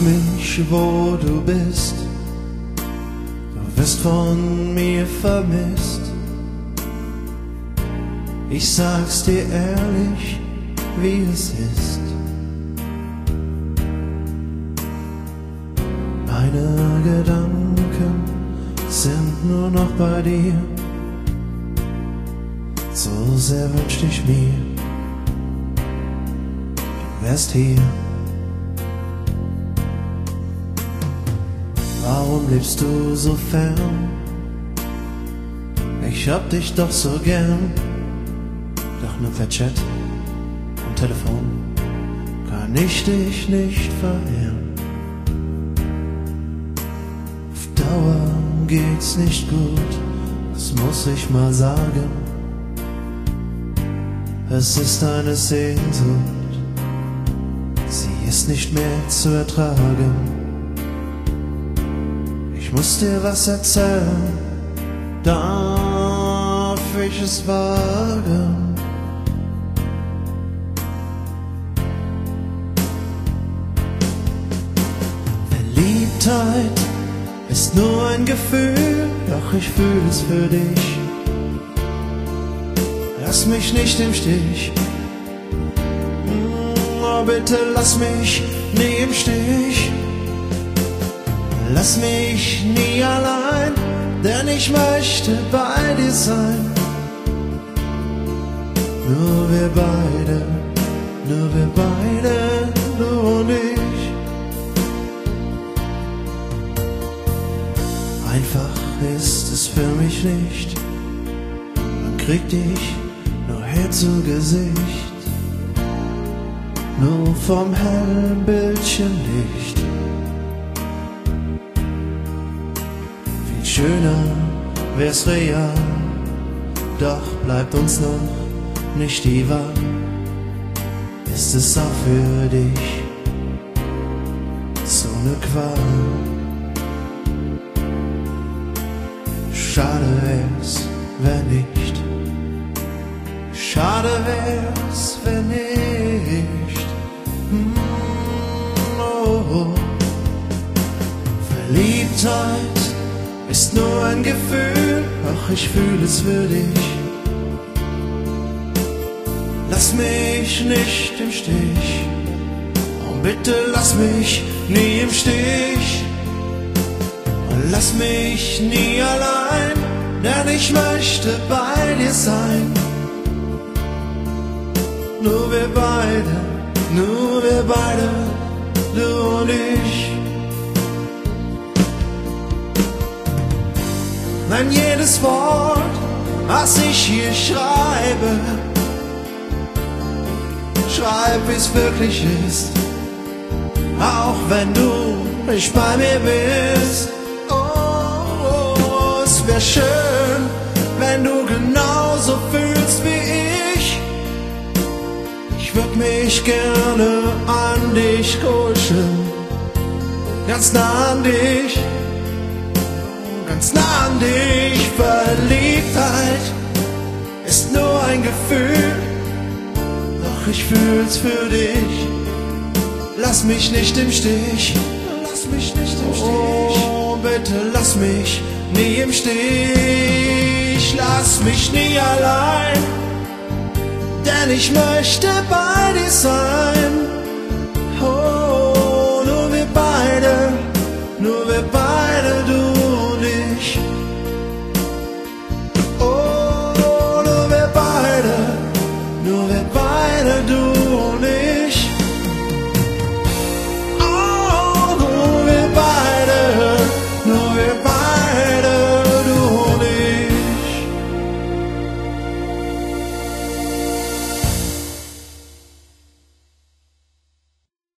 mich, wo du bist. Du wirst von mir vermisst. Ich sag's dir ehrlich, wie es ist. Meine Gedanken sind nur noch bei dir. So sehr wünschte ich mir, du wärst hier. Warum lebst du so fern? Ich hab dich doch so gern. Doch nur per Chat und Telefon kann ich dich nicht verehren. Auf Dauer geht's nicht gut, das muss ich mal sagen. Es ist eine Sehnsucht, sie ist nicht mehr zu ertragen. Ich muss dir was erzählen, darf ich es wagen? Verliebtheit ist nur ein Gefühl, doch ich fühle es für dich. Lass mich nicht im Stich, oh bitte lass mich nie im Stich. Lass mich nie allein, denn ich möchte bei dir sein. Nur wir beide, du und ich. Einfach ist es für mich nicht, man kriegt dich nur Herz zu Gesicht, nur vom hellen Bildschirmlicht. Viel schöner wär's real, doch bleibt uns noch nicht die Wahl. Ist es auch für dich so ne Qual? Schade wär's, wenn nicht. Schade wär's, wenn nicht. Oh. Verliebtheit ist nur ein Gefühl, doch ich fühle es für dich. Lass mich nicht im Stich, oh bitte lass mich nie im Stich. Und lass mich nie allein, denn ich möchte bei dir sein. Nur wir beide, du und ich. Wenn jedes Wort, was ich hier schreibe, schreib, wie's wirklich ist, auch wenn du nicht bei mir bist. Oh, es wär schön, wenn du genauso fühlst wie ich. Ich würd mich gerne an dich kuscheln, ganz nah an dich, ganz nah an dich. Verliebtheit ist nur ein Gefühl, doch ich fühl's für dich. Lass mich nicht im Stich, lass mich nicht im Stich. Oh, bitte lass mich nie im Stich. Lass mich nie allein, denn ich möchte bei dir sein.